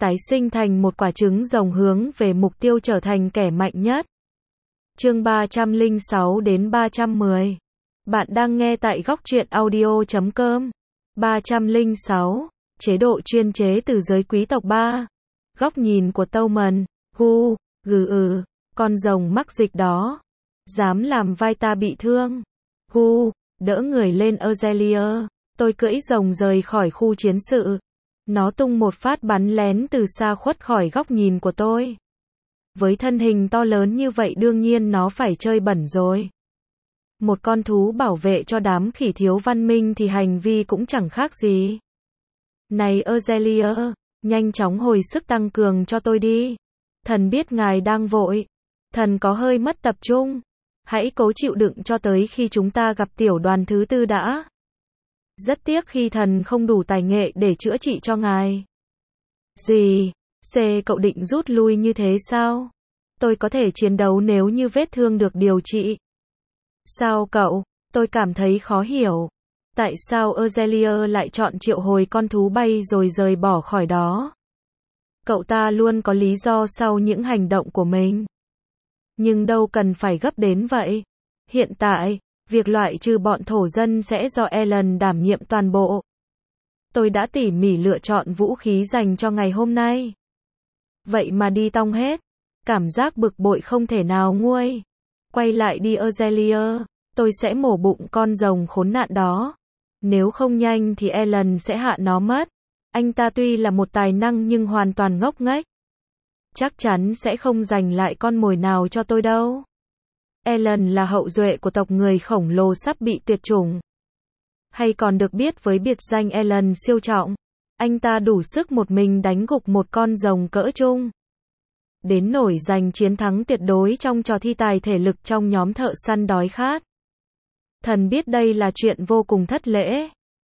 tái sinh thành một quả trứng rồng hướng về mục tiêu trở thành kẻ mạnh nhất. Chương 306 đến 310. Bạn đang nghe tại góc truyện audio.com. 306. Chế độ chuyên chế từ giới quý tộc 3. Góc nhìn của Towman. Gu, gừ con rồng mắc dịch đó. Dám làm vai ta bị thương. Gu, đỡ người lên Azealia. Tôi cưỡi rồng rời khỏi khu chiến sự. Nó tung một phát bắn lén từ xa khuất khỏi góc nhìn của tôi. Với thân hình to lớn như vậy đương nhiên nó phải chơi bẩn rồi. Một con thú bảo vệ cho đám khỉ thiếu văn minh thì hành vi cũng chẳng khác gì. Này Azealia, nhanh chóng hồi sức tăng cường cho tôi đi. Thần biết ngài đang vội. Thần có hơi mất tập trung. Hãy cố chịu đựng cho tới khi chúng ta gặp tiểu đoàn thứ 4 đã. Rất tiếc khi thần không đủ tài nghệ để chữa trị cho ngài. Gì? Cậu định rút lui như thế sao? Tôi có thể chiến đấu nếu như vết thương được điều trị. Sao cậu? Tôi cảm thấy khó hiểu. Tại sao Azealia lại chọn triệu hồi con thú bay rồi rời bỏ khỏi đó? Cậu ta luôn có lý do sau những hành động của mình. Nhưng đâu cần phải gấp đến vậy. Hiện tại, việc loại trừ bọn thổ dân sẽ do Ellen đảm nhiệm toàn bộ. Tôi đã tỉ mỉ lựa chọn vũ khí dành cho ngày hôm nay. Vậy mà đi tong hết. Cảm giác bực bội không thể nào nguôi. Quay lại đi Azealia. Tôi sẽ mổ bụng con rồng khốn nạn đó. Nếu không nhanh thì Ellen sẽ hạ nó mất. Anh ta tuy là một tài năng nhưng hoàn toàn ngốc nghếch. Chắc chắn sẽ không giành lại con mồi nào cho tôi đâu. Ellen là hậu duệ của tộc người khổng lồ sắp bị tuyệt chủng. Hay còn được biết với biệt danh Ellen siêu trọng. Anh ta đủ sức một mình đánh gục một con rồng cỡ trung. Đến nổi giành chiến thắng tuyệt đối trong trò thi tài thể lực trong nhóm thợ săn đói khát. Thần biết đây là chuyện vô cùng thất lễ.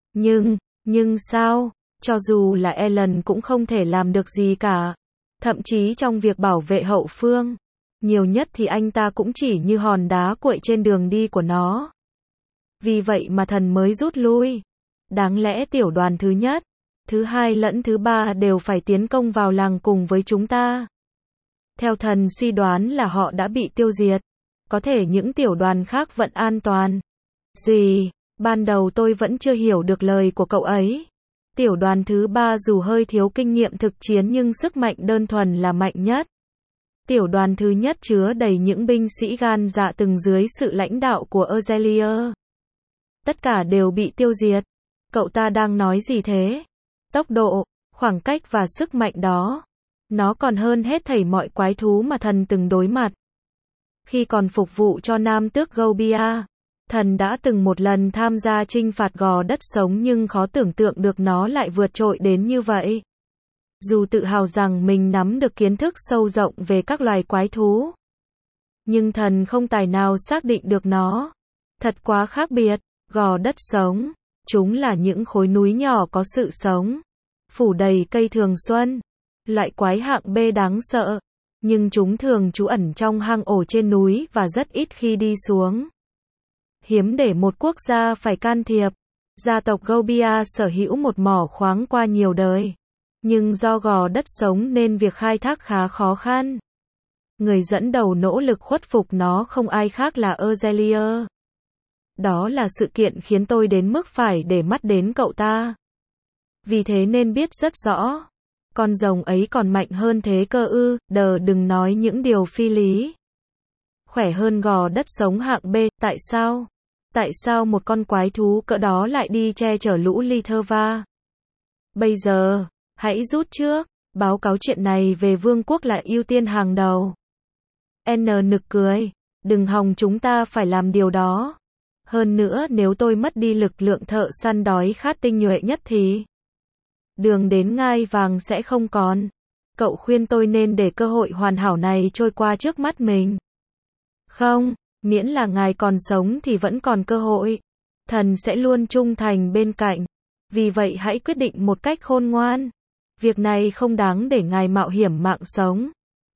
Nhưng sao? Cho dù là Ellen cũng không thể làm được gì cả. Thậm chí trong việc bảo vệ hậu phương. Nhiều nhất thì anh ta cũng chỉ như hòn đá quậy trên đường đi của nó. Vì vậy mà thần mới rút lui. Đáng lẽ tiểu đoàn thứ nhất, thứ 2 lẫn thứ 3 đều phải tiến công vào làng cùng với chúng ta. Theo thần suy đoán là họ đã bị tiêu diệt. Có thể những tiểu đoàn khác vẫn an toàn. Gì? Ban đầu tôi vẫn chưa hiểu được lời của cậu ấy. Tiểu đoàn thứ 3 dù hơi thiếu kinh nghiệm thực chiến nhưng sức mạnh đơn thuần là mạnh nhất. Tiểu đoàn thứ nhất chứa đầy những binh sĩ gan dạ từng dưới sự lãnh đạo của Azealia. Tất cả đều bị tiêu diệt. Cậu ta đang nói gì thế? Tốc độ, khoảng cách và sức mạnh đó. Nó còn hơn hết thảy mọi quái thú mà thần từng đối mặt. Khi còn phục vụ cho nam tước Gobia, thần đã từng một lần tham gia chinh phạt gò đất sống nhưng khó tưởng tượng được nó lại vượt trội đến như vậy. Dù tự hào rằng mình nắm được kiến thức sâu rộng về các loài quái thú, nhưng thần không tài nào xác định được nó. Thật quá khác biệt. Gò đất sống, chúng là những khối núi nhỏ có sự sống, phủ đầy cây thường xuân. Loại quái hạng B đáng sợ, nhưng chúng thường trú ẩn trong hang ổ trên núi và rất ít khi đi xuống. Hiếm để một quốc gia phải can thiệp. Gia tộc Gobia sở hữu một mỏ khoáng qua nhiều đời. Nhưng do gò đất sống nên việc khai thác khá khó khăn. Người dẫn đầu nỗ lực khuất phục nó không ai khác là Azealia. Đó là sự kiện khiến tôi đến mức phải để mắt đến cậu ta. Vì thế nên biết rất rõ. Con rồng ấy còn mạnh hơn thế cơ ư? Đừng nói những điều phi lý. Khỏe hơn gò đất sống hạng B. Tại sao? Tại sao một con quái thú cỡ đó lại đi che chở lũ Litherva? Bây giờ, hãy rút trước. Báo cáo chuyện này về vương quốc là ưu tiên hàng đầu. Nực cười. Đừng hòng chúng ta phải làm điều đó. Hơn nữa nếu tôi mất đi lực lượng thợ săn đói khát tinh nhuệ nhất thì đường đến ngai vàng sẽ không còn. Cậu khuyên tôi nên để cơ hội hoàn hảo này trôi qua trước mắt mình. Không, miễn là ngài còn sống thì vẫn còn cơ hội. Thần sẽ luôn trung thành bên cạnh. Vì vậy hãy quyết định một cách khôn ngoan. Việc này không đáng để ngài mạo hiểm mạng sống.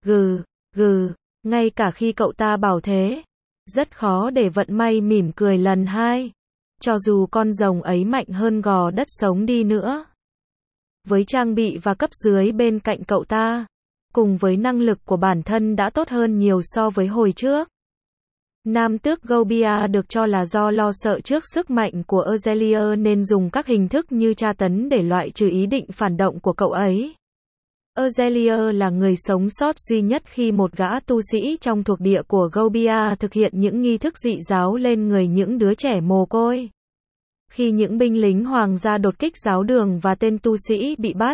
Ngay cả khi cậu ta bảo thế. Rất khó để vận may mỉm cười lần hai. Cho dù con rồng ấy mạnh hơn gò đất sống đi nữa. với trang bị và cấp dưới bên cạnh cậu ta, cùng với năng lực của bản thân đã tốt hơn nhiều so với hồi trước. Nam tước Gobia được cho là do lo sợ trước sức mạnh của Azelier nên dùng các hình thức như tra tấn để loại trừ ý định phản động của cậu ấy. Azelier là người sống sót duy nhất khi một gã tu sĩ trong thuộc địa của Gobia thực hiện những nghi thức dị giáo lên người những đứa trẻ mồ côi. Khi những binh lính hoàng gia đột kích giáo đường và tên tu sĩ bị bắt,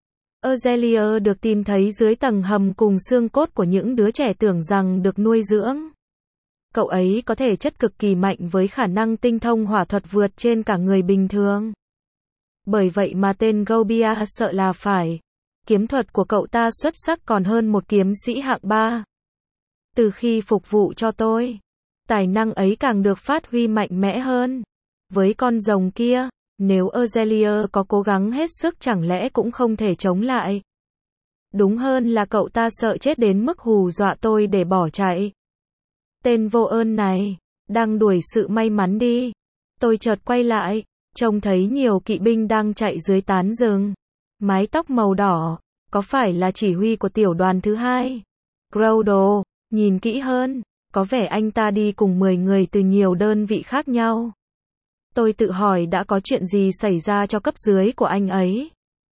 Azelier được tìm thấy dưới tầng hầm cùng xương cốt của những đứa trẻ tưởng rằng được nuôi dưỡng. Cậu ấy có thể chất cực kỳ mạnh với khả năng tinh thông hỏa thuật vượt trên cả người bình thường. Bởi vậy mà tên Gobia sợ là phải. Kiếm thuật của cậu ta xuất sắc còn hơn một kiếm sĩ hạng 3. Từ khi phục vụ cho tôi, tài năng ấy càng được phát huy mạnh mẽ hơn. Với con rồng kia, nếu Azelier có cố gắng hết sức chẳng lẽ cũng không thể chống lại. Đúng hơn là cậu ta sợ chết đến mức hù dọa tôi để bỏ chạy. Tên vô ơn này, đang đuổi sự may mắn đi. Tôi chợt quay lại, trông thấy nhiều kỵ binh đang chạy dưới tán rừng. Mái tóc màu đỏ, có phải là chỉ huy của tiểu đoàn thứ 2? Groudon, nhìn kỹ hơn, có vẻ anh ta đi cùng 10 người từ nhiều đơn vị khác nhau. Tôi tự hỏi đã có chuyện gì xảy ra cho cấp dưới của anh ấy.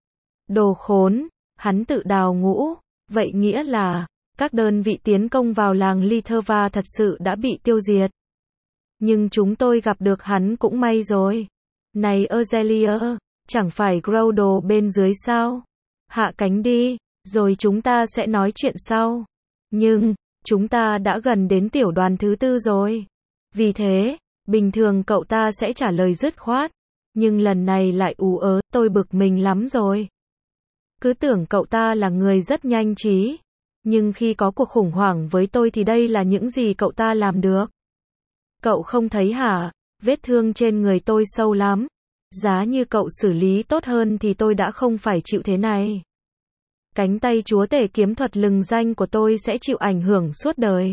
Đồ khốn, hắn tự đào ngũ, vậy nghĩa là các đơn vị tiến công vào làng Litherva thật sự đã bị tiêu diệt. Nhưng chúng tôi gặp được hắn cũng may rồi. Này Azelier, chẳng phải Groudon bên dưới sao? Hạ cánh đi, rồi chúng ta sẽ nói chuyện sau. Nhưng, chúng ta đã gần đến tiểu đoàn thứ 4 rồi. Vì thế, bình thường cậu ta sẽ trả lời dứt khoát. Nhưng lần này lại ú ớ, tôi bực mình lắm rồi. Cứ tưởng cậu ta là người rất nhanh trí. Nhưng khi có cuộc khủng hoảng với tôi thì đây là những gì cậu ta làm được. Cậu không thấy hả? Vết thương trên người tôi sâu lắm. Giá như cậu xử lý tốt hơn thì tôi đã không phải chịu thế này. Cánh tay chúa tể kiếm thuật lừng danh của tôi sẽ chịu ảnh hưởng suốt đời.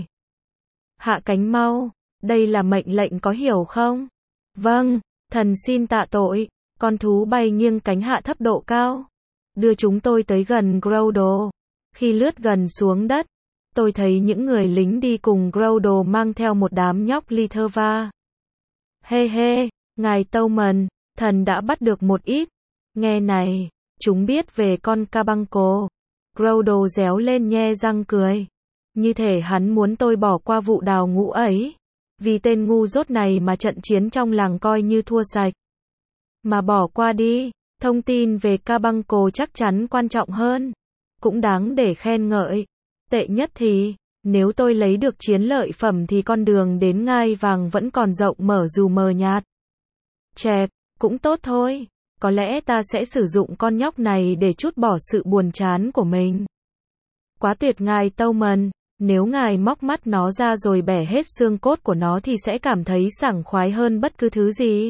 Hạ cánh mau, đây là mệnh lệnh có hiểu không? Vâng, thần xin tạ tội. Con thú bay nghiêng cánh hạ thấp độ cao. Đưa chúng tôi tới gần Groudon. Khi lướt gần xuống đất, tôi thấy những người lính đi cùng Groudon mang theo một đám nhóc Litherva. Hê hê, ngài Towman, thần đã bắt được một ít. Nghe này, chúng biết về con Cabanco. Groudon réo lên nhe răng cười. Như thể hắn muốn tôi bỏ qua vụ đào ngũ ấy. Vì tên ngu dốt này mà trận chiến trong làng coi như thua sạch. Mà bỏ qua đi, thông tin về Cabanco chắc chắn quan trọng hơn. Cũng đáng để khen ngợi. Tệ nhất thì, nếu tôi lấy được chiến lợi phẩm thì con đường đến ngai vàng vẫn còn rộng mở dù mờ nhạt. Chẹp, cũng tốt thôi. Có lẽ ta sẽ sử dụng con nhóc này để trút bỏ sự buồn chán của mình. Quá tuyệt ngài Towman, nếu ngài móc mắt nó ra rồi bẻ hết xương cốt của nó thì sẽ cảm thấy sảng khoái hơn bất cứ thứ gì.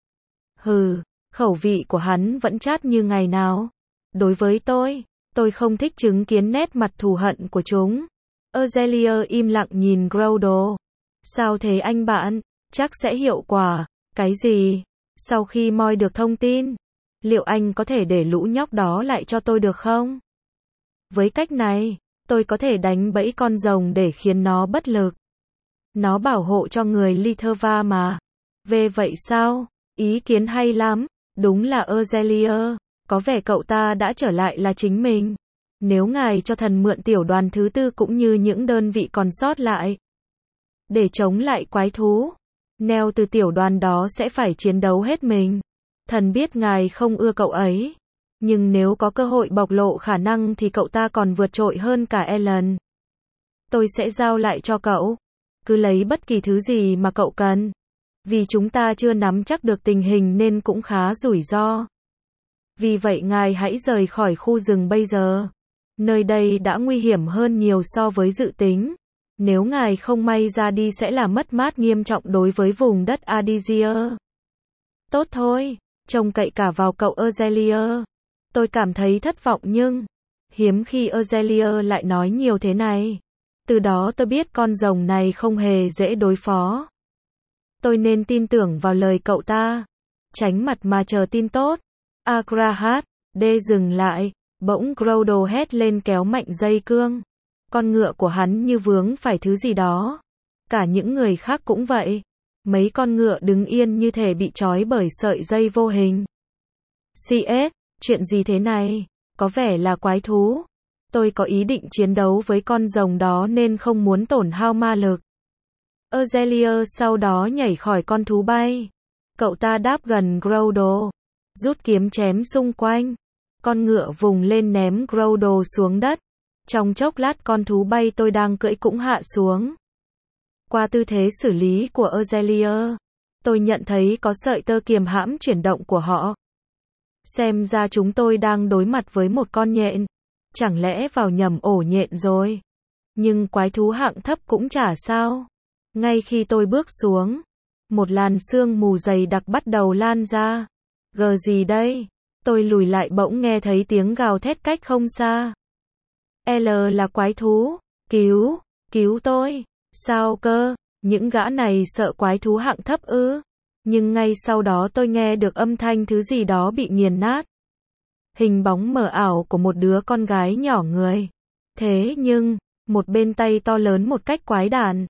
Hừ, khẩu vị của hắn vẫn chát như ngày nào. Đối với tôi không thích chứng kiến nét mặt thù hận của chúng. Azelier im lặng nhìn Groudon. Sao thế anh bạn? Chắc sẽ hiệu quả. Cái gì? Sau khi moi được thông tin, liệu anh có thể để lũ nhóc đó lại cho tôi được không? Với cách này, tôi có thể đánh bẫy con rồng để khiến nó bất lực. Nó bảo hộ cho người Litherva mà. Về vậy sao? Ý kiến hay lắm. Đúng là Azelier. Có vẻ cậu ta đã trở lại là chính mình. Nếu ngài cho thần mượn tiểu đoàn thứ 4 cũng như những đơn vị còn sót lại để chống lại quái thú, Neo từ tiểu đoàn đó sẽ phải chiến đấu hết mình. Thần biết ngài không ưa cậu ấy. Nhưng nếu có cơ hội bộc lộ khả năng thì cậu ta còn vượt trội hơn cả Ellen. Tôi sẽ giao lại cho cậu. Cứ lấy bất kỳ thứ gì mà cậu cần. Vì chúng ta chưa nắm chắc được tình hình nên cũng khá rủi ro. Vì vậy ngài hãy rời khỏi khu rừng bây giờ. Nơi đây đã nguy hiểm hơn nhiều so với dự tính. Nếu ngài không may ra đi sẽ là mất mát nghiêm trọng đối với vùng đất Adizia. Tốt thôi, trông cậy cả vào cậu Azelier. Tôi cảm thấy thất vọng nhưng hiếm khi Azelier lại nói nhiều thế này. Từ đó tôi biết con rồng này không hề dễ đối phó. Tôi nên tin tưởng vào lời cậu ta. Tránh mặt mà chờ tin tốt. Agrahat, Đê dừng lại, bỗng Groudon hét lên kéo mạnh dây cương. Con ngựa của hắn như vướng phải thứ gì đó. Cả những người khác cũng vậy. Mấy con ngựa đứng yên như thể bị trói bởi sợi dây vô hình. CS, chuyện gì thế này? Có vẻ là quái thú. Tôi có ý định chiến đấu với con rồng đó nên không muốn tổn hao ma lực. Azaleia sau đó nhảy khỏi con thú bay. Cậu ta đáp gần Groudon, rút kiếm chém xung quanh. Con ngựa vùng lên ném Groudon xuống đất. Trong chốc lát con thú bay tôi đang cưỡi cũng hạ xuống. Qua tư thế xử lý của Azaleia, tôi nhận thấy có sợi tơ kiềm hãm chuyển động của họ. Xem ra chúng tôi đang đối mặt với một con nhện. Chẳng lẽ vào nhầm ổ nhện rồi? Nhưng quái thú hạng thấp cũng chả sao. Ngay khi tôi bước xuống, một làn sương mù dày đặc bắt đầu lan ra. Gờ gì đây? Tôi lùi lại bỗng nghe thấy tiếng gào thét cách không xa. L là quái thú. Cứu, cứu tôi. Sao cơ? Những gã này sợ quái thú hạng thấp ư? Nhưng ngay sau đó tôi nghe được âm thanh thứ gì đó bị nghiền nát. Hình bóng mờ ảo của một đứa con gái nhỏ người. Thế nhưng, một bên tay to lớn một cách quái đản.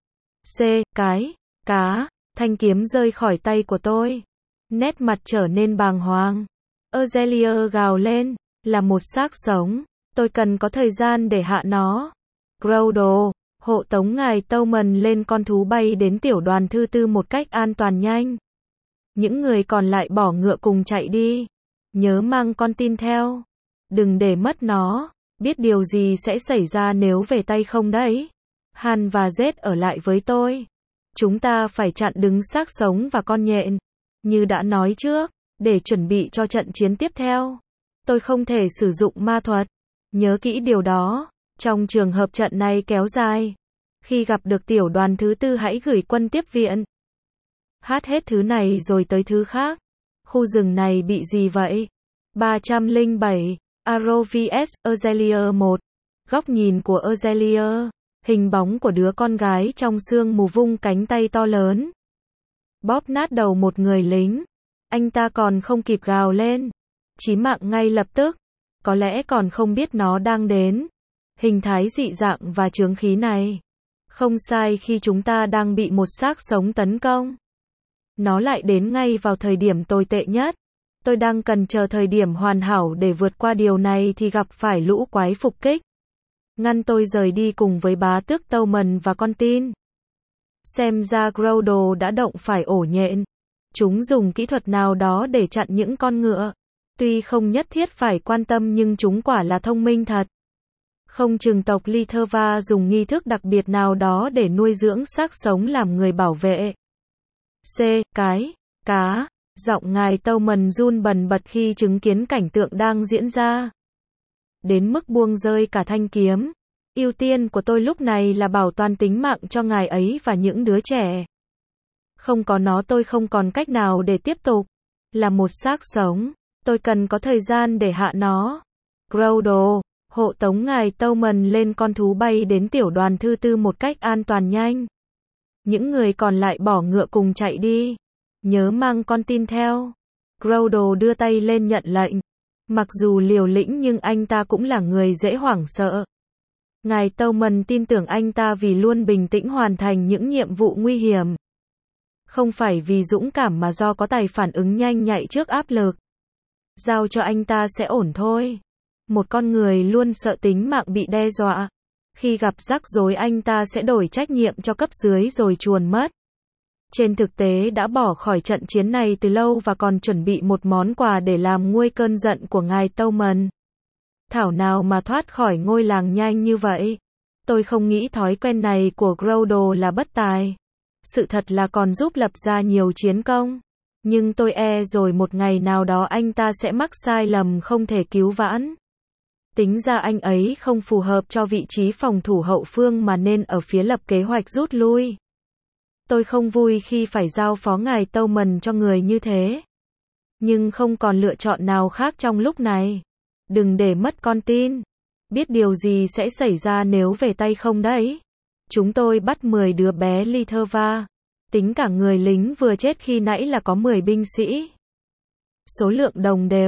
Cá, thanh kiếm rơi khỏi tay của tôi. Nét mặt trở nên bàng hoàng. Azaleia gào lên, là một xác sống. Tôi cần có thời gian để hạ nó. Groudon, hộ tống ngài Towman lên con thú bay đến tiểu đoàn thứ tư một cách an toàn nhanh. Những người còn lại bỏ ngựa cùng chạy đi. Nhớ mang con tin theo. Đừng để mất nó. Biết điều gì sẽ xảy ra nếu về tay không đấy. Han và Z ở lại với tôi. Chúng ta phải chặn đứng xác sống và con nhện. Như đã nói trước, để chuẩn bị cho trận chiến tiếp theo. Tôi không thể sử dụng ma thuật. Nhớ kỹ điều đó. Trong trường hợp trận này kéo dài. Khi gặp được tiểu đoàn thứ tư hãy gửi quân tiếp viện. Hát hết thứ này rồi tới thứ khác. Khu rừng này bị gì vậy? 307. Arrow vs Azaleia 1. Góc nhìn của Azaleia. Hình bóng của đứa con gái trong sương mù vung cánh tay to lớn. Bóp nát đầu một người lính. Anh ta còn không kịp gào lên. Chí mạng ngay lập tức. Có lẽ còn không biết nó đang đến. Hình thái dị dạng và chướng khí này. Không sai khi chúng ta đang bị một xác sống tấn công. Nó lại đến ngay vào thời điểm tồi tệ nhất. Tôi đang cần chờ thời điểm hoàn hảo để vượt qua điều này thì gặp phải lũ quái phục kích. Ngăn tôi rời đi cùng với bá tước Towman và con tin. Xem ra Groudon đã động phải ổ nhện. Chúng dùng kỹ thuật nào đó để chặn những con ngựa. Tuy không nhất thiết phải quan tâm nhưng chúng quả là thông minh thật. Không chừng tộc Litherva dùng nghi thức đặc biệt nào đó để nuôi dưỡng xác sống làm người bảo vệ. Cá. Giọng ngài Towman run bần bật khi chứng kiến cảnh tượng đang diễn ra. Đến mức buông rơi cả thanh kiếm. Ưu tiên của tôi lúc này là bảo toàn tính mạng cho ngài ấy và những đứa trẻ. Không có nó tôi không còn cách nào để tiếp tục. Là một xác sống. Tôi cần có thời gian để hạ nó. Groudon, hộ tống ngài Towman lên con thú bay đến tiểu đoàn thứ tư một cách an toàn nhanh. Những người còn lại bỏ ngựa cùng chạy đi. Nhớ mang con tin theo. Groudon đưa tay lên nhận lệnh. Mặc dù liều lĩnh nhưng anh ta cũng là người dễ hoảng sợ. Ngài Towman tin tưởng anh ta vì luôn bình tĩnh hoàn thành những nhiệm vụ nguy hiểm. Không phải vì dũng cảm mà do có tài phản ứng nhanh nhạy trước áp lực. Giao cho anh ta sẽ ổn thôi. Một con người luôn sợ tính mạng bị đe dọa. Khi gặp rắc rối anh ta sẽ đổi trách nhiệm cho cấp dưới rồi chuồn mất. Trên thực tế đã bỏ khỏi trận chiến này từ lâu và còn chuẩn bị một món quà để làm nguôi cơn giận của ngài Towman. Thảo nào mà thoát khỏi ngôi làng nhanh như vậy. Tôi không nghĩ thói quen này của Groudon là bất tài. Sự thật là còn giúp lập ra nhiều chiến công. Nhưng tôi e rồi một ngày nào đó anh ta sẽ mắc sai lầm không thể cứu vãn. Tính ra anh ấy không phù hợp cho vị trí phòng thủ hậu phương mà nên ở phía lập kế hoạch rút lui. Tôi không vui khi phải giao phó ngài Towman cho người như thế. Nhưng không còn lựa chọn nào khác trong lúc này. Đừng để mất con tin. Biết điều gì sẽ xảy ra nếu về tay không đấy. Chúng tôi bắt 10 đứa bé Litherva. Tính cả người lính vừa chết khi nãy là có 10 binh sĩ. Số lượng đồng đều.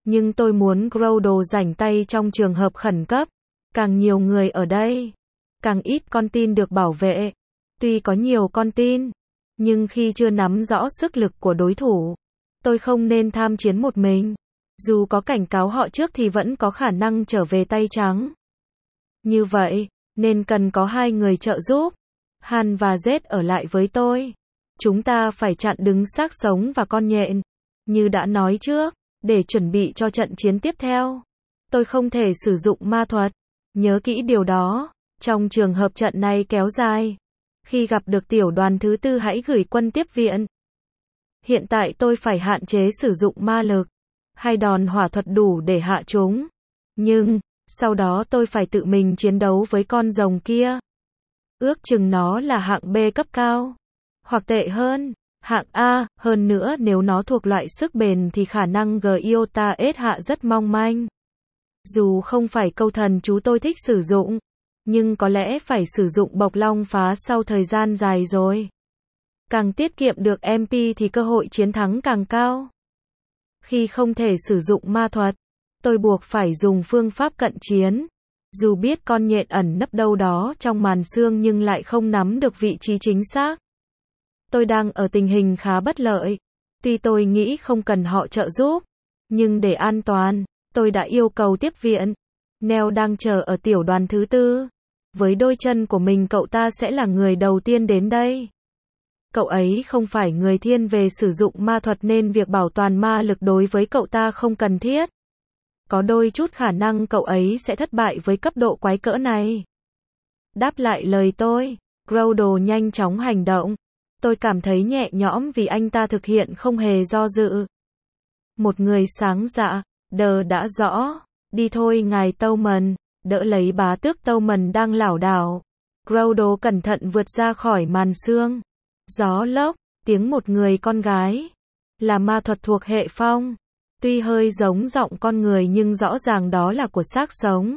Nhưng tôi muốn Groudon rảnh tay trong trường hợp khẩn cấp. Càng nhiều người ở đây, càng ít con tin được bảo vệ. Tuy có nhiều con tin, nhưng khi chưa nắm rõ sức lực của đối thủ, tôi không nên tham chiến một mình. Dù có cảnh cáo họ trước thì vẫn có khả năng trở về tay trắng. Như vậy, nên cần có hai người trợ giúp. Han và Z ở lại với tôi. Chúng ta phải chặn đứng xác sống và con nhện. Như đã nói trước, để chuẩn bị cho trận chiến tiếp theo, tôi không thể sử dụng ma thuật. Nhớ kỹ điều đó. Trong trường hợp trận này kéo dài, khi gặp được tiểu đoàn thứ tư hãy gửi quân tiếp viện. Hiện tại tôi phải hạn chế sử dụng ma lực hay đòn hỏa thuật đủ để hạ chúng. Nhưng, sau đó tôi phải tự mình chiến đấu với con rồng kia. Ước chừng nó là hạng B cấp cao. Hoặc tệ hơn, hạng A, hơn nữa nếu nó thuộc loại sức bền thì khả năng Giota S hạ rất mong manh. Dù không phải câu thần chú tôi thích sử dụng, nhưng có lẽ phải sử dụng bộc long phá sau thời gian dài rồi. Càng tiết kiệm được MP thì cơ hội chiến thắng càng cao. Khi không thể sử dụng ma thuật, tôi buộc phải dùng phương pháp cận chiến. Dù biết con nhện ẩn nấp đâu đó trong màn sương nhưng lại không nắm được vị trí chính xác. Tôi đang ở tình hình khá bất lợi. Tuy tôi nghĩ không cần họ trợ giúp, nhưng để an toàn, tôi đã yêu cầu tiếp viện. Neo đang chờ ở tiểu đoàn thứ tư. Với đôi chân của mình cậu ta sẽ là người đầu tiên đến đây. Cậu ấy không phải người thiên về sử dụng ma thuật nên việc bảo toàn ma lực đối với cậu ta không cần thiết. Có đôi chút khả năng cậu ấy sẽ thất bại với cấp độ quái cỡ này. Đáp lại lời tôi, Groudon nhanh chóng hành động. Tôi cảm thấy nhẹ nhõm vì anh ta thực hiện không hề do dự. Một người sáng dạ, đờ đã rõ. Đi thôi ngài Towman, đỡ lấy bá tước Towman đang lảo đảo. Groudon cẩn thận vượt ra khỏi màn sương. Gió lốc, tiếng một người con gái. Là ma thuật thuộc hệ phong. Tuy hơi giống giọng con người nhưng rõ ràng đó là của xác sống.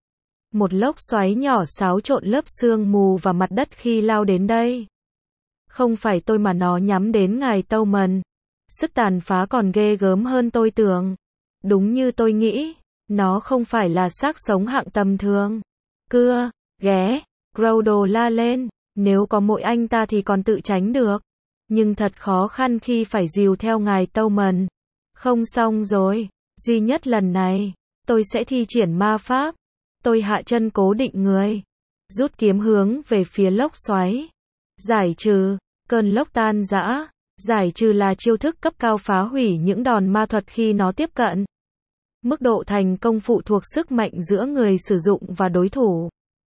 Một lốc xoáy nhỏ xáo trộn lớp sương mù và mặt đất khi lao đến đây. Không phải tôi mà nó nhắm đến ngài Towman. Sức tàn phá còn ghê gớm hơn tôi tưởng. Đúng như tôi nghĩ, nó không phải là xác sống hạng tầm thường. Cưa, ghé, Groudon la lên. Nếu có mỗi anh ta thì còn tự tránh được. Nhưng thật khó khăn khi phải dìu theo ngài Towman. Không xong rồi, duy nhất lần này, tôi sẽ thi triển ma pháp. Tôi hạ chân cố định người. Rút kiếm hướng về phía lốc xoáy. Giải trừ, cơn lốc tan rã. Giải trừ là chiêu thức cấp cao phá hủy những đòn ma thuật khi nó tiếp cận. Mức độ thành công phụ thuộc sức mạnh giữa người sử dụng và đối thủ.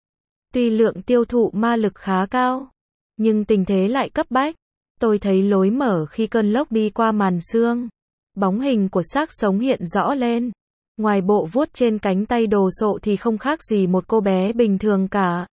Tuy lượng tiêu thụ ma lực khá cao, nhưng tình thế lại cấp bách. Tôi thấy lối mở khi cơn lốc đi qua màn sương. Bóng hình của xác sống hiện rõ lên. Ngoài bộ vuốt trên cánh tay đồ sộ thì không khác gì một cô bé bình thường cả.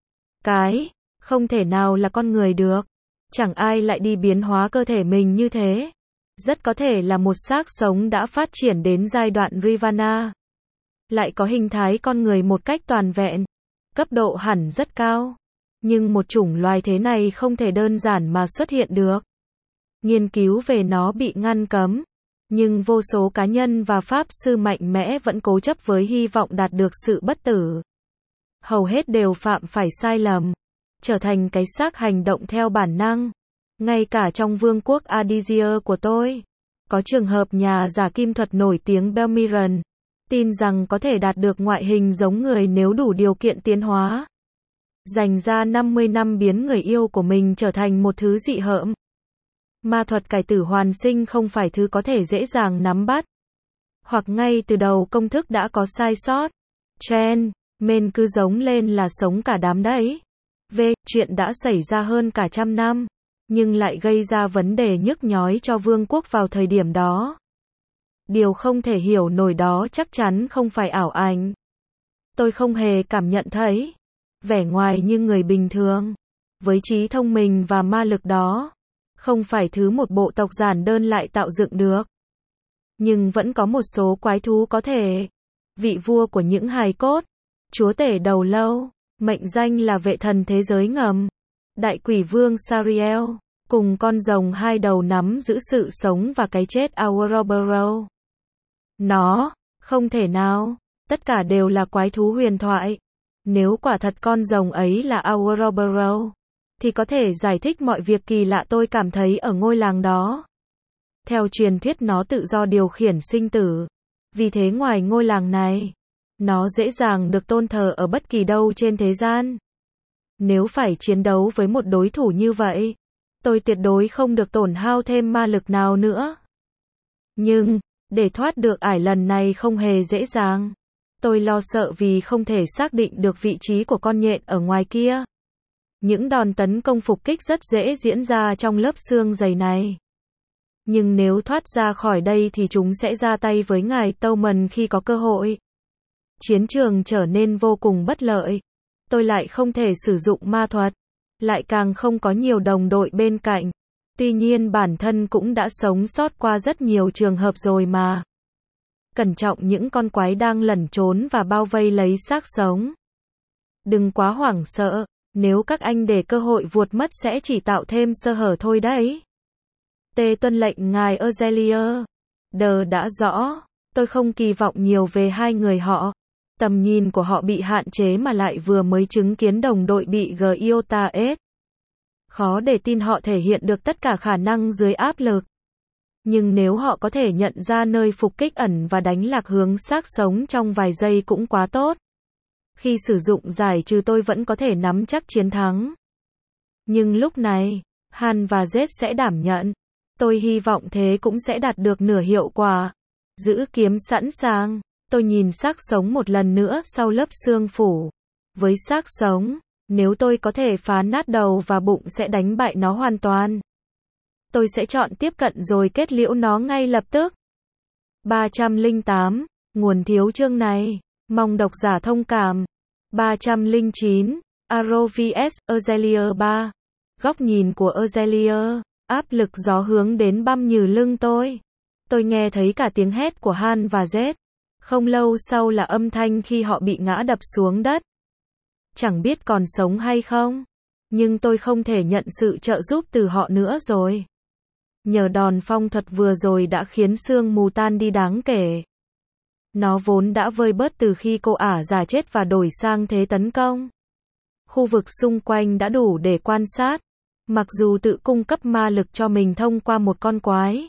Không thể nào là con người được. Chẳng ai lại đi biến hóa cơ thể mình như thế. Rất có thể là một xác sống đã phát triển đến giai đoạn Nirvana. Lại có hình thái con người một cách toàn vẹn. Cấp độ hẳn rất cao. Nhưng một chủng loài thế này không thể đơn giản mà xuất hiện được. Nghiên cứu về nó bị ngăn cấm. Nhưng vô số cá nhân và pháp sư mạnh mẽ vẫn cố chấp với hy vọng đạt được sự bất tử. Hầu hết đều phạm phải sai lầm. Trở thành cái xác hành động theo bản năng. Ngay cả trong vương quốc Adizia của tôi, có trường hợp nhà giả kim thuật nổi tiếng Belmiran, tin rằng có thể đạt được ngoại hình giống người nếu đủ điều kiện tiến hóa. Dành ra 50 năm biến người yêu của mình trở thành một thứ dị hợm. Ma thuật cải tử hoàn sinh không phải thứ có thể dễ dàng nắm bắt. Hoặc ngay từ đầu công thức đã có sai sót. Men cứ giống lên là sống cả đám đấy. Chuyện đã xảy ra hơn cả 100 năm, nhưng lại gây ra vấn đề nhức nhối cho vương quốc vào thời điểm đó. Điều không thể hiểu nổi đó chắc chắn không phải ảo ảnh. Tôi không hề cảm nhận thấy vẻ ngoài như người bình thường, với trí thông minh và ma lực đó. Không phải thứ một bộ tộc giản đơn lại tạo dựng được. Nhưng vẫn có một số quái thú có thể. Vị vua của những hài cốt, chúa tể đầu lâu, mệnh danh là vệ thần thế giới ngầm, đại quỷ vương Sariel, cùng con rồng hai đầu nắm giữ sự sống và cái chết Ouroboros. Nó, không thể nào, tất cả đều là quái thú huyền thoại. Nếu quả thật con rồng ấy là Ouroboros, thì có thể giải thích mọi việc kỳ lạ tôi cảm thấy ở ngôi làng đó. Theo truyền thuyết nó tự do điều khiển sinh tử. Vì thế ngoài ngôi làng này, nó dễ dàng được tôn thờ ở bất kỳ đâu trên thế gian. Nếu phải chiến đấu với một đối thủ như vậy, tôi tuyệt đối không được tổn hao thêm ma lực nào nữa. Nhưng, để thoát được ải lần này không hề dễ dàng. Tôi lo sợ vì không thể xác định được vị trí của con nhện ở ngoài kia. Những đòn tấn công phục kích rất dễ diễn ra trong lớp xương dày này. Nhưng nếu thoát ra khỏi đây thì chúng sẽ ra tay với ngài Towman khi có cơ hội. Chiến trường trở nên vô cùng bất lợi. Tôi lại không thể sử dụng ma thuật. Lại càng không có nhiều đồng đội bên cạnh. Tuy nhiên bản thân cũng đã sống sót qua rất nhiều trường hợp rồi mà. Cẩn trọng những con quái đang lẩn trốn và bao vây lấy xác sống. Đừng quá hoảng sợ, nếu các anh để cơ hội vuột mất sẽ chỉ tạo thêm sơ hở thôi đấy. Tê tuân lệnh ngài Azelier. Đờ đã rõ, tôi không kỳ vọng nhiều về hai người họ. Tầm nhìn của họ bị hạn chế mà lại vừa mới chứng kiến đồng đội bị Giota S. Khó để tin họ thể hiện được tất cả khả năng dưới áp lực. Nhưng nếu họ có thể nhận ra nơi phục kích ẩn và đánh lạc hướng xác sống trong vài giây cũng quá tốt. Khi sử dụng giải trừ tôi vẫn có thể nắm chắc chiến thắng. Nhưng lúc này, Han và Z sẽ đảm nhận. Tôi hy vọng thế cũng sẽ đạt được nửa hiệu quả. Giữ kiếm sẵn sàng. Tôi nhìn xác sống một lần nữa sau lớp xương phủ. Với xác sống, nếu tôi có thể phá nát đầu và bụng sẽ đánh bại nó hoàn toàn. Tôi sẽ chọn tiếp cận rồi kết liễu nó ngay lập tức. 308. Nguồn thiếu chương này. Mong độc giả thông cảm. 309. Arrow vs Azelier 3. Góc nhìn của Azelier. Áp lực gió hướng đến băm nhừ lưng tôi. Tôi nghe thấy cả tiếng hét của Han và Z. Không lâu sau là âm thanh khi họ bị ngã đập xuống đất. Chẳng biết còn sống hay không. Nhưng tôi không thể nhận sự trợ giúp từ họ nữa rồi. Nhờ đòn phong thuật vừa rồi đã khiến sương mù tan đi đáng kể. Nó vốn đã vơi bớt từ khi cô ả già chết và đổi sang thế tấn công. Khu vực xung quanh đã đủ để quan sát. Mặc dù tự cung cấp ma lực cho mình thông qua một con quái.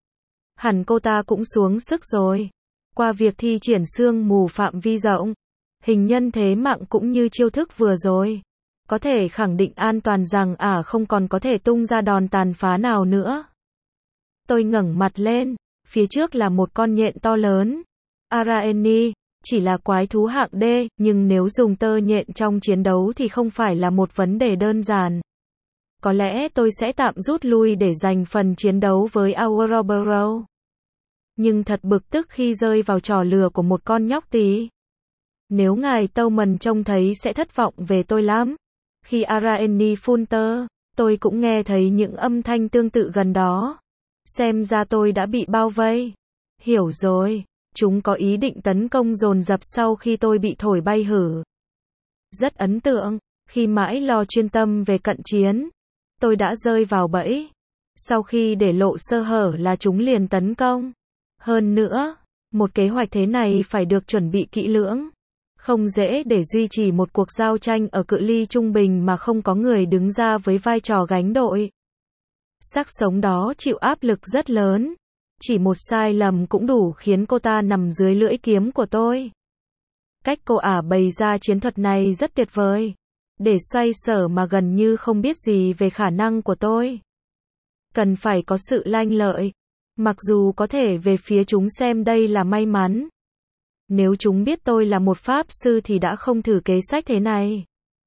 Hẳn cô ta cũng xuống sức rồi. Qua việc thi triển sương mù phạm vi rộng, hình nhân thế mạng cũng như chiêu thức vừa rồi. Có thể khẳng định an toàn rằng ả không còn có thể tung ra đòn tàn phá nào nữa. Tôi ngẩng mặt lên, phía trước là một con nhện to lớn. Araeni, chỉ là quái thú hạng D, nhưng nếu dùng tơ nhện trong chiến đấu thì không phải là một vấn đề đơn giản. Có lẽ tôi sẽ tạm rút lui để dành phần chiến đấu với Ouroboros. Nhưng thật bực tức khi rơi vào trò lừa của một con nhóc tí. Nếu ngài Towman trông thấy sẽ thất vọng về tôi lắm. Khi Araeni phun tơ, tôi cũng nghe thấy những âm thanh tương tự gần đó. Xem ra tôi đã bị bao vây. Hiểu rồi, chúng có ý định tấn công dồn dập sau khi tôi bị thổi bay hử. Rất ấn tượng, khi mãi lo chuyên tâm về cận chiến, tôi đã rơi vào bẫy. Sau khi để lộ sơ hở là chúng liền tấn công. Hơn nữa, một kế hoạch thế này phải được chuẩn bị kỹ lưỡng. Không dễ để duy trì một cuộc giao tranh ở cự ly trung bình mà không có người đứng ra với vai trò gánh đội. Xác sống đó chịu áp lực rất lớn. Chỉ một sai lầm cũng đủ khiến cô ta nằm dưới lưỡi kiếm của tôi. Cách cô ả bày ra chiến thuật này rất tuyệt vời. Để xoay sở mà gần như không biết gì về khả năng của tôi. Cần phải có sự lanh lợi. Mặc dù có thể về phía chúng xem đây là may mắn. Nếu chúng biết tôi là một pháp sư thì đã không thử kế sách thế này.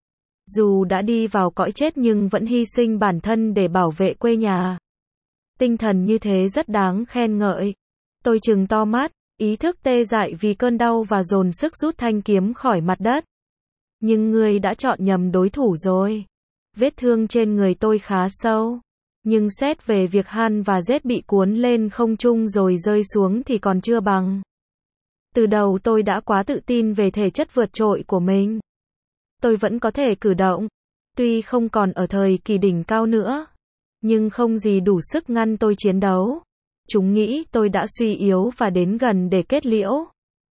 Dù đã đi vào cõi chết nhưng vẫn hy sinh bản thân để bảo vệ quê nhà. Tinh thần như thế rất đáng khen ngợi. Tôi trừng to mắt, ý thức tê dại vì cơn đau và dồn sức rút thanh kiếm khỏi mặt đất. Nhưng ngươi đã chọn nhầm đối thủ rồi. Vết thương trên người tôi khá sâu. Nhưng xét về việc Han và Z bị cuốn lên không trung rồi rơi xuống thì còn chưa bằng. Từ đầu tôi đã quá tự tin về thể chất vượt trội của mình. Tôi vẫn có thể cử động. Tuy không còn ở thời kỳ đỉnh cao nữa. Nhưng không gì đủ sức ngăn tôi chiến đấu. Chúng nghĩ tôi đã suy yếu và đến gần để kết liễu.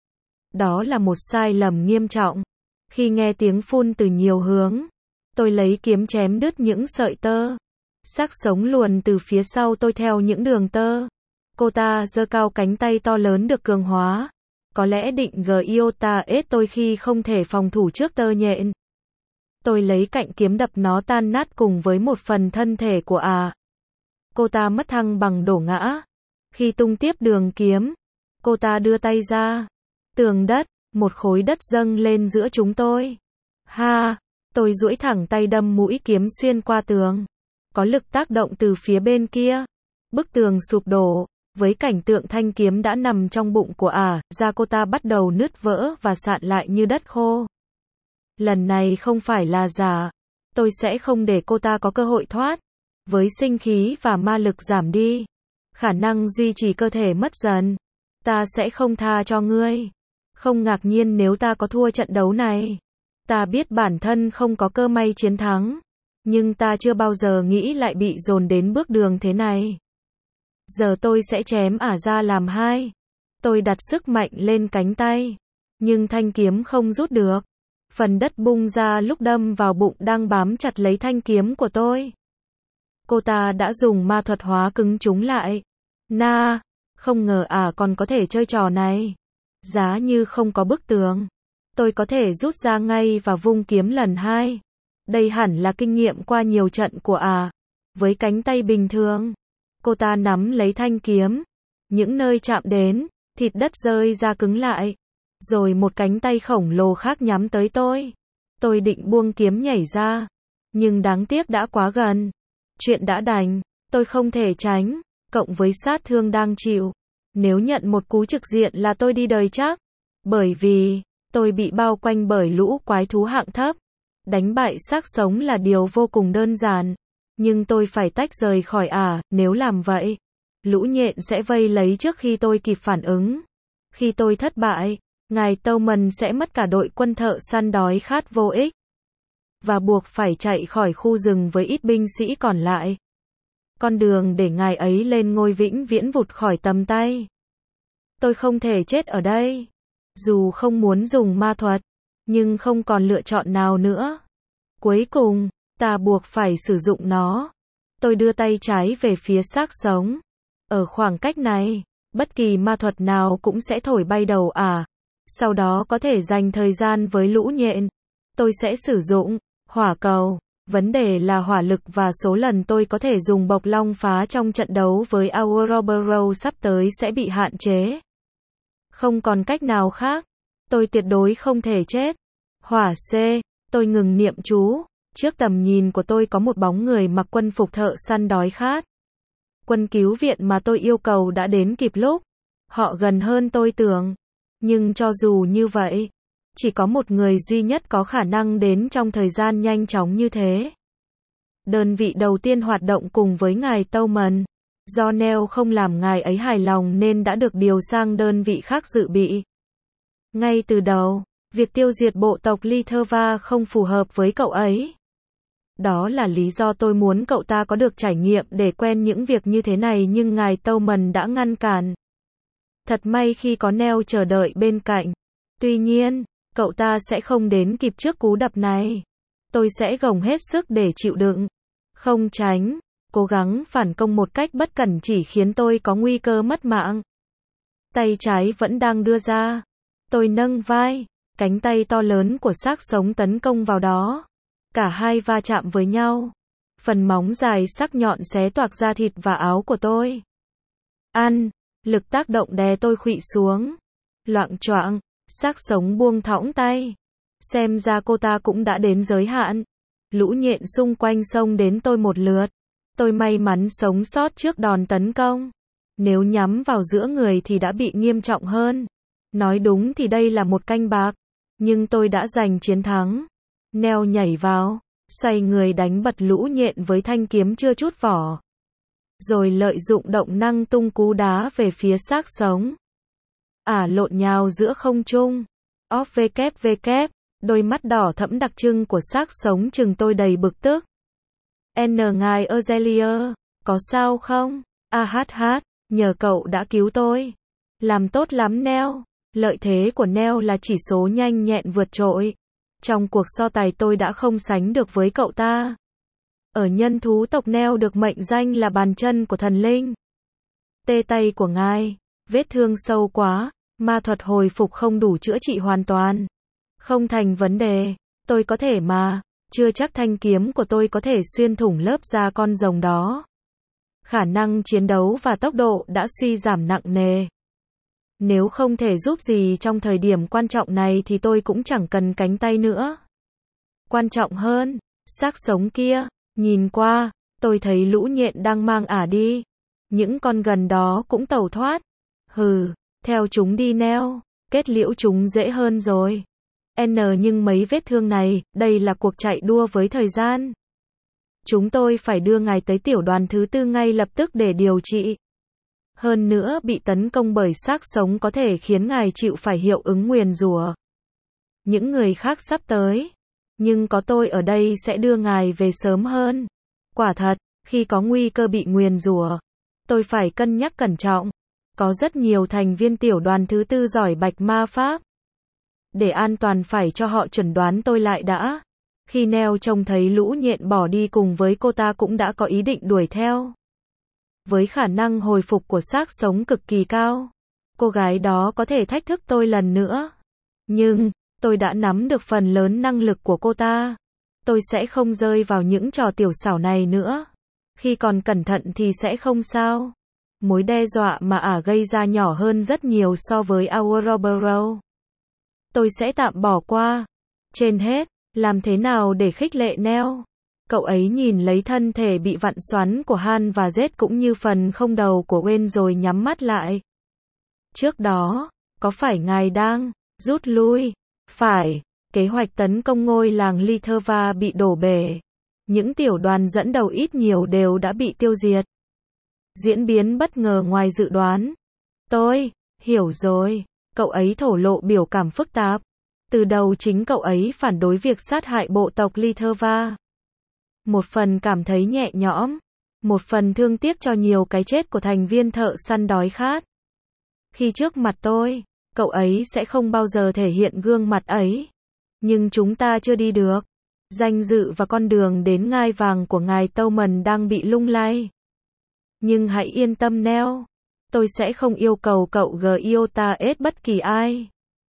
Đó là một sai lầm nghiêm trọng. Khi nghe tiếng phun từ nhiều hướng, tôi lấy kiếm chém đứt những sợi tơ. Xác sống luồn từ phía sau tôi theo những đường tơ. Cô ta giơ cao cánh tay to lớn được cường hóa. Có lẽ định giota ết tôi khi không thể phòng thủ trước tơ nhện. Tôi lấy cạnh kiếm đập nó tan nát cùng với một phần thân thể của cô ta mất thăng bằng đổ ngã. Khi tung tiếp đường kiếm, cô ta đưa tay ra. Tường đất, một khối đất dâng lên giữa chúng tôi. Ha, tôi duỗi thẳng tay đâm mũi kiếm xuyên qua tường. Có lực tác động từ phía bên kia. Bức tường sụp đổ. Với cảnh tượng thanh kiếm đã nằm trong bụng của da cô ta bắt đầu nứt vỡ và sạn lại như đất khô. Lần này không phải là giả. Tôi sẽ không để cô ta có cơ hội thoát. Với sinh khí và ma lực giảm đi, khả năng duy trì cơ thể mất dần. Ta sẽ không tha cho ngươi. Không ngạc nhiên nếu ta có thua trận đấu này. Ta biết bản thân không có cơ may chiến thắng. Nhưng ta chưa bao giờ nghĩ lại bị dồn đến bước đường thế này. Giờ tôi sẽ chém ra làm hai. Tôi đặt sức mạnh lên cánh tay. Nhưng thanh kiếm không rút được. Phần đất bung ra lúc đâm vào bụng đang bám chặt lấy thanh kiếm của tôi. Cô ta đã dùng ma thuật hóa cứng chúng lại. Không ngờ còn có thể chơi trò này. Giá như không có bức tường, tôi có thể rút ra ngay và vung kiếm lần hai. Đây hẳn là kinh nghiệm qua nhiều trận của Với cánh tay bình thường, cô ta nắm lấy thanh kiếm. Những nơi chạm đến, thịt đất rơi ra cứng lại. Rồi một cánh tay khổng lồ khác nhắm tới tôi. Tôi định buông kiếm nhảy ra. Nhưng đáng tiếc đã quá gần. Chuyện đã đành, tôi không thể tránh. Cộng với sát thương đang chịu. Nếu nhận một cú trực diện là tôi đi đời chắc. Bởi vì, tôi bị bao quanh bởi lũ quái thú hạng thấp. Đánh bại xác sống là điều vô cùng đơn giản. Nhưng tôi phải tách rời khỏi nếu làm vậy, lũ nhện sẽ vây lấy trước khi tôi kịp phản ứng. Khi tôi thất bại, ngài Towman sẽ mất cả đội quân thợ săn đói khát vô ích. Và buộc phải chạy khỏi khu rừng với ít binh sĩ còn lại. Con đường để ngài ấy lên ngôi vĩnh viễn vụt khỏi tầm tay. Tôi không thể chết ở đây. Dù không muốn dùng ma thuật, nhưng không còn lựa chọn nào nữa. Cuối cùng, ta buộc phải sử dụng nó. Tôi đưa tay trái về phía xác sống. Ở khoảng cách này, bất kỳ ma thuật nào cũng sẽ thổi bay đầu Sau đó có thể dành thời gian với lũ nhện. Tôi sẽ sử dụng hỏa cầu. Vấn đề là hỏa lực và số lần tôi có thể dùng bộc long phá trong trận đấu với Ouroboros sắp tới sẽ bị hạn chế. Không còn cách nào khác. Tôi tuyệt đối không thể chết. Hỏa C. Tôi ngừng niệm chú. Trước tầm nhìn của tôi có một bóng người mặc quân phục thợ săn đói khát. Quân cứu viện mà tôi yêu cầu đã đến kịp lúc. Họ gần hơn tôi tưởng. Nhưng cho dù như vậy, chỉ có một người duy nhất có khả năng đến trong thời gian nhanh chóng như thế. Đơn vị đầu tiên hoạt động cùng với ngài Towman. Do Nell không làm ngài ấy hài lòng nên đã được điều sang đơn vị khác dự bị. Ngay từ đầu, việc tiêu diệt bộ tộc Litherva không phù hợp với cậu ấy. Đó là lý do tôi muốn cậu ta có được trải nghiệm để quen những việc như thế này nhưng ngài Towman đã ngăn cản. Thật may khi có Nell chờ đợi bên cạnh. Tuy nhiên, cậu ta sẽ không đến kịp trước cú đập này. Tôi sẽ gồng hết sức để chịu đựng. Không tránh, cố gắng phản công một cách bất cẩn chỉ khiến tôi có nguy cơ mất mạng. Tay trái vẫn đang đưa ra. Tôi nâng vai, cánh tay to lớn của xác sống tấn công vào đó. Cả hai va chạm với nhau. Phần móng dài sắc nhọn xé toạc da thịt và áo của tôi. Lực tác động đè tôi khuỵu xuống. Loạng choạng, xác sống buông thõng tay. Xem ra cô ta cũng đã đến giới hạn. Lũ nhện xung quanh xông đến tôi một lượt. Tôi may mắn sống sót trước đòn tấn công. Nếu nhắm vào giữa người thì đã bị nghiêm trọng hơn. Nói đúng thì đây là một canh bạc. Nhưng tôi đã giành chiến thắng. Nell nhảy vào, xoay người đánh bật lũ nhện với thanh kiếm chưa chút vỏ. Rồi lợi dụng động năng tung cú đá về phía xác sống. Lộn nhào giữa không trung. WW, đôi mắt đỏ thẫm đặc trưng của xác sống chừng tôi đầy bực tức. Ngài Azelier, có sao không? Nhờ cậu đã cứu tôi. Làm tốt lắm Neo. Lợi thế của Neo là chỉ số nhanh nhẹn vượt trội. Trong cuộc so tài tôi đã không sánh được với cậu ta. Ở nhân thú tộc Neo được mệnh danh là bàn chân của thần linh. Tê tay của ngài. Vết thương sâu quá. Ma thuật hồi phục không đủ chữa trị hoàn toàn. Không thành vấn đề. Tôi có thể mà. Chưa chắc thanh kiếm của tôi có thể xuyên thủng lớp da con rồng đó. Khả năng chiến đấu và tốc độ đã suy giảm nặng nề. Nếu không thể giúp gì trong thời điểm quan trọng này thì tôi cũng chẳng cần cánh tay nữa. Quan trọng hơn, xác sống kia, nhìn qua, tôi thấy lũ nhện đang mang ả đi. Những con gần đó cũng tẩu thoát. Hừ, theo chúng đi Neo, kết liễu chúng dễ hơn rồi. Nhưng mấy vết thương này, đây là cuộc chạy đua với thời gian. Chúng tôi phải đưa ngài tới tiểu đoàn thứ 4 ngay lập tức để điều trị. Hơn nữa bị tấn công bởi xác sống có thể khiến ngài chịu phải hiệu ứng nguyền rủa. Những người khác sắp tới. Nhưng có tôi ở đây sẽ đưa ngài về sớm hơn. Quả thật, khi có nguy cơ bị nguyền rủa, tôi phải cân nhắc cẩn trọng. Có rất nhiều thành viên tiểu đoàn thứ 4 giỏi bạch ma pháp. Để an toàn phải cho họ chuẩn đoán tôi lại đã. Khi Neo trông thấy lũ nhện bỏ đi cùng với cô ta cũng đã có ý định đuổi theo. Với khả năng hồi phục của xác sống cực kỳ cao, cô gái đó có thể thách thức tôi lần nữa. Nhưng, tôi đã nắm được phần lớn năng lực của cô ta. Tôi sẽ không rơi vào những trò tiểu xảo này nữa. Khi còn cẩn thận thì sẽ không sao. Mối đe dọa mà ả gây ra nhỏ hơn rất nhiều so với Ouroboros. Tôi sẽ tạm bỏ qua. Trên hết, làm thế nào để khích lệ Neo? Cậu ấy nhìn lấy thân thể bị vặn xoắn của Han và Z cũng như phần không đầu của Wayne rồi nhắm mắt lại. Trước đó, có phải ngài đang rút lui? Phải, kế hoạch tấn công ngôi làng Litherva bị đổ bể. Những tiểu đoàn dẫn đầu ít nhiều đều đã bị tiêu diệt. Diễn biến bất ngờ ngoài dự đoán. Tôi hiểu rồi, cậu ấy thổ lộ biểu cảm phức tạp. Từ đầu chính cậu ấy phản đối việc sát hại bộ tộc Litherva. Một phần cảm thấy nhẹ nhõm, một phần thương tiếc cho nhiều cái chết của thành viên thợ săn đói khát. Khi trước mặt tôi, cậu ấy sẽ không bao giờ thể hiện gương mặt ấy. Nhưng chúng ta chưa đi được. Danh dự và con đường đến ngai vàng của ngài Towman đang bị lung lay. Nhưng hãy yên tâm Neo. Tôi sẽ không yêu cầu cậu Giotaes bất kỳ ai.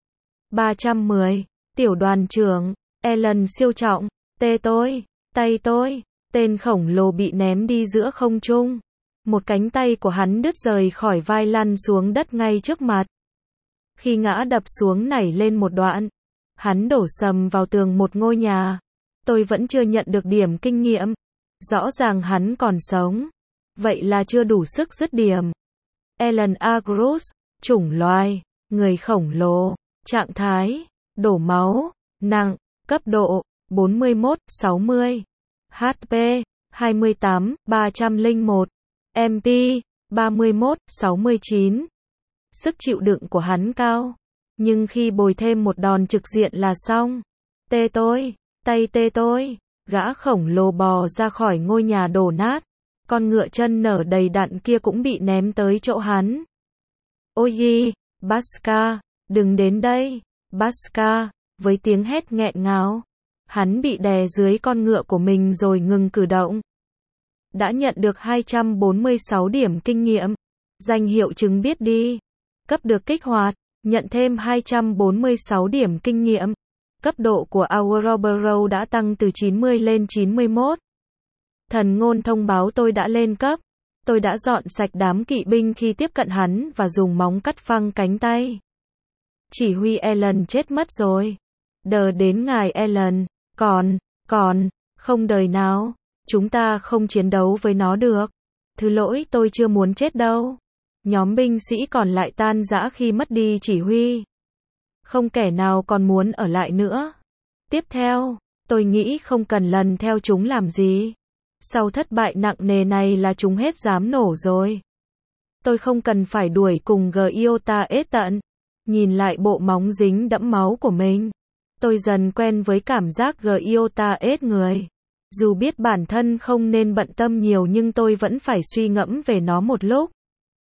310. Tiểu đoàn trưởng, Alan siêu trọng, tay tôi, tên khổng lồ bị ném đi giữa không trung. Một cánh tay của hắn đứt rời khỏi vai lăn xuống đất ngay trước mặt. Khi ngã đập xuống nảy lên một đoạn, hắn đổ sầm vào tường một ngôi nhà. Tôi vẫn chưa nhận được điểm kinh nghiệm. Rõ ràng hắn còn sống. Vậy là chưa đủ sức dứt điểm. Alan Agrus, chủng loài, người khổng lồ, trạng thái, đổ máu, nặng, cấp độ, 41-60, HP, 28-301, MP, 31-69. Sức chịu đựng của hắn cao. Nhưng khi bồi thêm một đòn trực diện là xong. Tay tôi, gã khổng lồ bò ra khỏi ngôi nhà đổ nát. Con ngựa chân nở đầy đặn kia cũng bị ném tới chỗ hắn. Ôi, Baska, đừng đến đây, Baska, với tiếng hét nghẹn ngào. Hắn bị đè dưới con ngựa của mình rồi ngừng cử động. Đã nhận được 246 điểm kinh nghiệm. Danh hiệu chứng biết đi. Cấp được kích hoạt, nhận thêm 246 điểm kinh nghiệm. Cấp độ của Ouroboros đã tăng từ 90 lên 91. Thần ngôn thông báo tôi đã lên cấp. Tôi đã dọn sạch đám kỵ binh khi tiếp cận hắn và dùng móng cắt phăng cánh tay. Chỉ huy Alan chết mất rồi. Đờ đến ngài Alan. Còn, không đời nào. Chúng ta không chiến đấu với nó được. Thứ lỗi tôi chưa muốn chết đâu. Nhóm binh sĩ còn lại tan rã khi mất đi chỉ huy. Không kẻ nào còn muốn ở lại nữa. Tiếp theo, tôi nghĩ không cần lần theo chúng làm gì. Sau thất bại nặng nề này là chúng hết dám nổ rồi. Tôi không cần phải đuổi cùng Giotaes tận. Nhìn lại bộ móng dính đẫm máu của mình. Tôi dần quen với cảm giác Giotaes người. Dù biết bản thân không nên bận tâm nhiều nhưng tôi vẫn phải suy ngẫm về nó một lúc.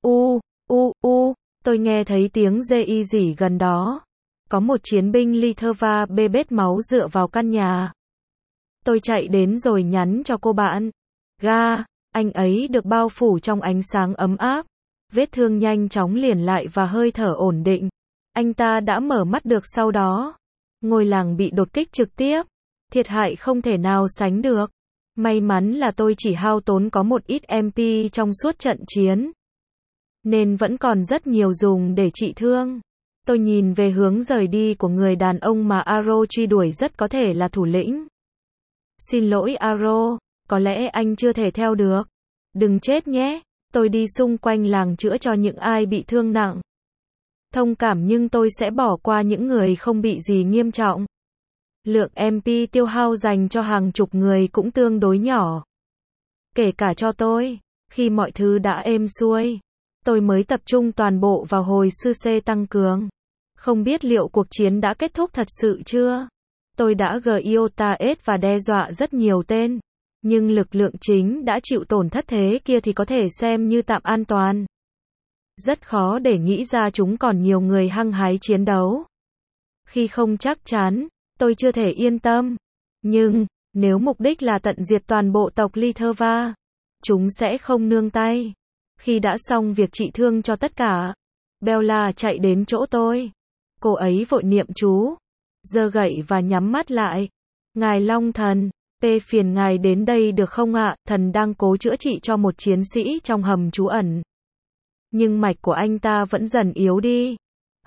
Tôi nghe thấy tiếng rên rỉ gần đó. Có một chiến binh Litva bê bết máu dựa vào căn nhà. Tôi chạy đến rồi nhắn cho cô bạn. Anh ấy được bao phủ trong ánh sáng ấm áp. Vết thương nhanh chóng liền lại và hơi thở ổn định. Anh ta đã mở mắt được sau đó. Ngôi làng bị đột kích trực tiếp. Thiệt hại không thể nào sánh được. May mắn là tôi chỉ hao tốn có một ít MP trong suốt trận chiến. Nên vẫn còn rất nhiều dùng để trị thương. Tôi nhìn về hướng rời đi của người đàn ông mà Aro truy đuổi, rất có thể là thủ lĩnh. Xin lỗi Aro, có lẽ anh chưa thể theo được. Đừng chết nhé, tôi đi xung quanh làng chữa cho những ai bị thương nặng. Thông cảm nhưng tôi sẽ bỏ qua những người không bị gì nghiêm trọng. Lượng MP tiêu hao dành cho hàng chục người cũng tương đối nhỏ. Kể cả cho tôi, khi mọi thứ đã êm xuôi, tôi mới tập trung toàn bộ vào hồi sư C tăng cường. Không biết liệu cuộc chiến đã kết thúc thật sự chưa? Tôi đã Giota S và đe dọa rất nhiều tên. Nhưng lực lượng chính đã chịu tổn thất thế kia thì có thể xem như tạm an toàn. Rất khó để nghĩ ra chúng còn nhiều người hăng hái chiến đấu. Khi không chắc chắn, tôi chưa thể yên tâm. Nhưng, nếu mục đích là tận diệt toàn bộ tộc Litva, chúng sẽ không nương tay. Khi đã xong việc trị thương cho tất cả, Bella chạy đến chỗ tôi. Cô ấy vội niệm chú, giơ gậy và nhắm mắt lại. Ngài Long Thần, phiền ngài đến đây được không ạ? Thần đang cố chữa trị cho một chiến sĩ trong hầm trú ẩn. Nhưng mạch của anh ta vẫn dần yếu đi.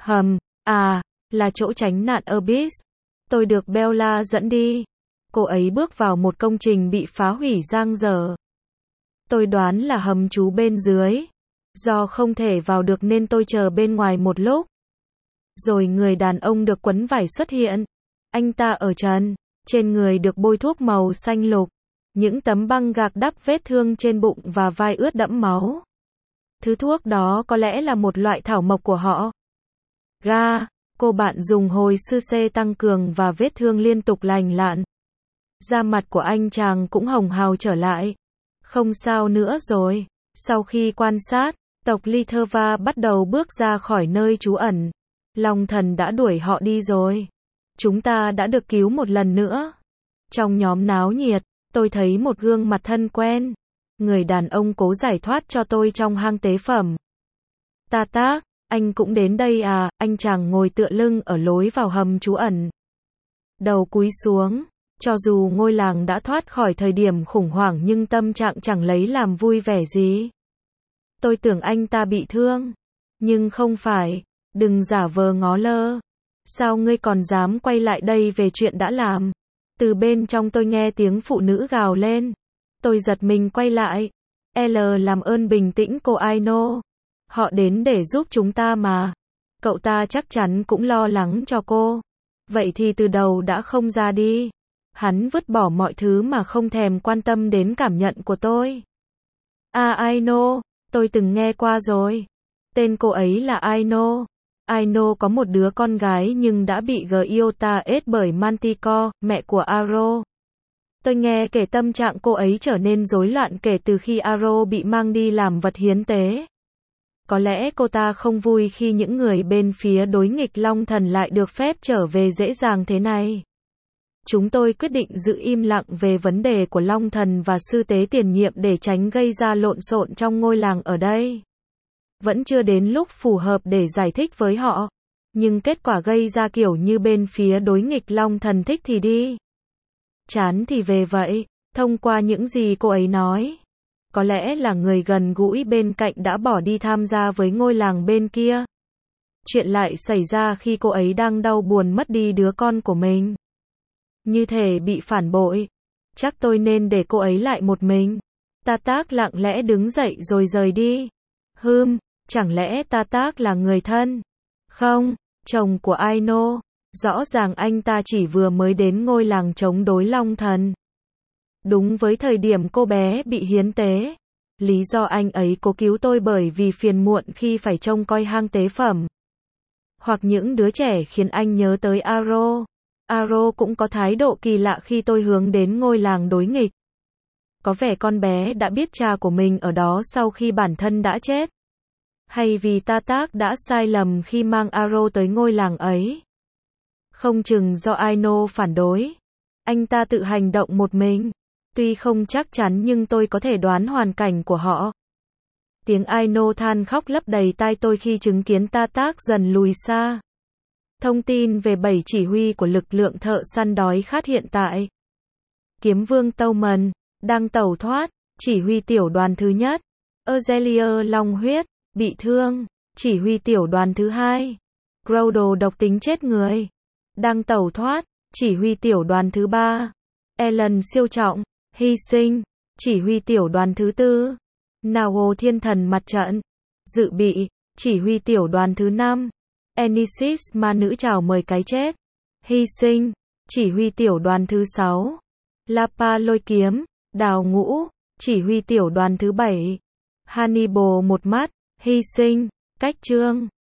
Là chỗ tránh nạn Abyss. Tôi được Bella dẫn đi. Cô ấy bước vào một công trình bị phá hủy dang dở. Tôi đoán là hầm trú bên dưới. Do không thể vào được nên tôi chờ bên ngoài một lúc. Rồi người đàn ông được quấn vải xuất hiện. Anh ta ở trần, trên người được bôi thuốc màu xanh lục. Những tấm băng gạc đắp vết thương trên bụng và vai ướt đẫm máu. Thứ thuốc đó có lẽ là một loại thảo mộc của họ. Cô bạn dùng hồi sư C tăng cường và vết thương liên tục lành lặn. Da mặt của anh chàng cũng hồng hào trở lại. Không sao nữa rồi. Sau khi quan sát, tộc Litva bắt đầu bước ra khỏi nơi trú ẩn. Long Thần đã đuổi họ đi rồi. Chúng ta đã được cứu một lần nữa. Trong nhóm náo nhiệt, tôi thấy một gương mặt thân quen. Người đàn ông cố giải thoát cho tôi trong hang tế phẩm. Tatak, anh cũng đến đây à? Anh chàng ngồi tựa lưng ở lối vào hầm trú ẩn. Đầu cúi xuống. Cho dù ngôi làng đã thoát khỏi thời điểm khủng hoảng nhưng tâm trạng chẳng lấy làm vui vẻ gì. Tôi tưởng anh ta bị thương. Nhưng không phải. Đừng giả vờ ngó lơ. Sao ngươi còn dám quay lại đây về chuyện đã làm? Từ bên trong tôi nghe tiếng phụ nữ gào lên. Tôi giật mình quay lại. Làm ơn bình tĩnh cô Aino. Họ đến để giúp chúng ta mà. Cậu ta chắc chắn cũng lo lắng cho cô. Vậy thì từ đầu đã không ra đi. Hắn vứt bỏ mọi thứ mà không thèm quan tâm đến cảm nhận của tôi. Aino, tôi từng nghe qua rồi. Tên cô ấy là Aino. Aino có một đứa con gái nhưng đã bị Giota S bởi Manticore, mẹ của Aro. Tôi nghe kể tâm trạng cô ấy trở nên rối loạn kể từ khi Aro bị mang đi làm vật hiến tế. Có lẽ cô ta không vui khi những người bên phía đối nghịch Long Thần lại được phép trở về dễ dàng thế này. Chúng tôi quyết định giữ im lặng về vấn đề của Long Thần và sư tế tiền nhiệm để tránh gây ra lộn xộn trong ngôi làng ở đây. Vẫn chưa đến lúc phù hợp để giải thích với họ. Nhưng kết quả gây ra kiểu như bên phía đối nghịch Long Thần thích thì đi. Chán thì về vậy. Thông qua những gì cô ấy nói, có lẽ là người gần gũi bên cạnh đã bỏ đi tham gia với ngôi làng bên kia. Chuyện lại xảy ra khi cô ấy đang đau buồn mất đi đứa con của mình. Như thể bị phản bội. Chắc tôi nên để cô ấy lại một mình. Tatak lặng lẽ đứng dậy rồi rời đi. Chẳng lẽ Tatak là người thân? Không, chồng của Aino. Rõ ràng anh ta chỉ vừa mới đến ngôi làng chống đối Long Thần. Đúng với thời điểm cô bé bị hiến tế. Lý do anh ấy cố cứu tôi bởi vì phiền muộn khi phải trông coi hang tế phẩm. Hoặc những đứa trẻ khiến anh nhớ tới Aro. Aro cũng có thái độ kỳ lạ khi tôi hướng đến ngôi làng đối nghịch. Có vẻ con bé đã biết cha của mình ở đó sau khi bản thân đã chết. Hay vì Tartak đã sai lầm khi mang Aro tới ngôi làng ấy? Không chừng do Aino phản đối. Anh ta tự hành động một mình. Tuy không chắc chắn nhưng tôi có thể đoán hoàn cảnh của họ. Tiếng Aino than khóc lấp đầy tai tôi khi chứng kiến Tartak dần lùi xa. Thông tin về 7 chỉ huy của lực lượng thợ săn đói khát hiện tại. Kiếm vương Tauman, đang tẩu thoát, chỉ huy tiểu đoàn thứ nhất. Azelia long huyết, bị thương, chỉ huy tiểu đoàn thứ hai. Groudle độc tính chết người, đang tẩu thoát, chỉ huy tiểu đoàn thứ ba. Ellen siêu trọng, hy sinh, chỉ huy tiểu đoàn thứ tư. Nao thiên thần mặt trận, dự bị, chỉ huy tiểu đoàn thứ năm. Enisis ma nữ chào mời cái chết, hy sinh, chỉ huy tiểu đoàn thứ sáu. Lapa lôi kiếm, đào ngũ, chỉ huy tiểu đoàn thứ bảy. Hannibal một mắt, hy sinh, cách chương.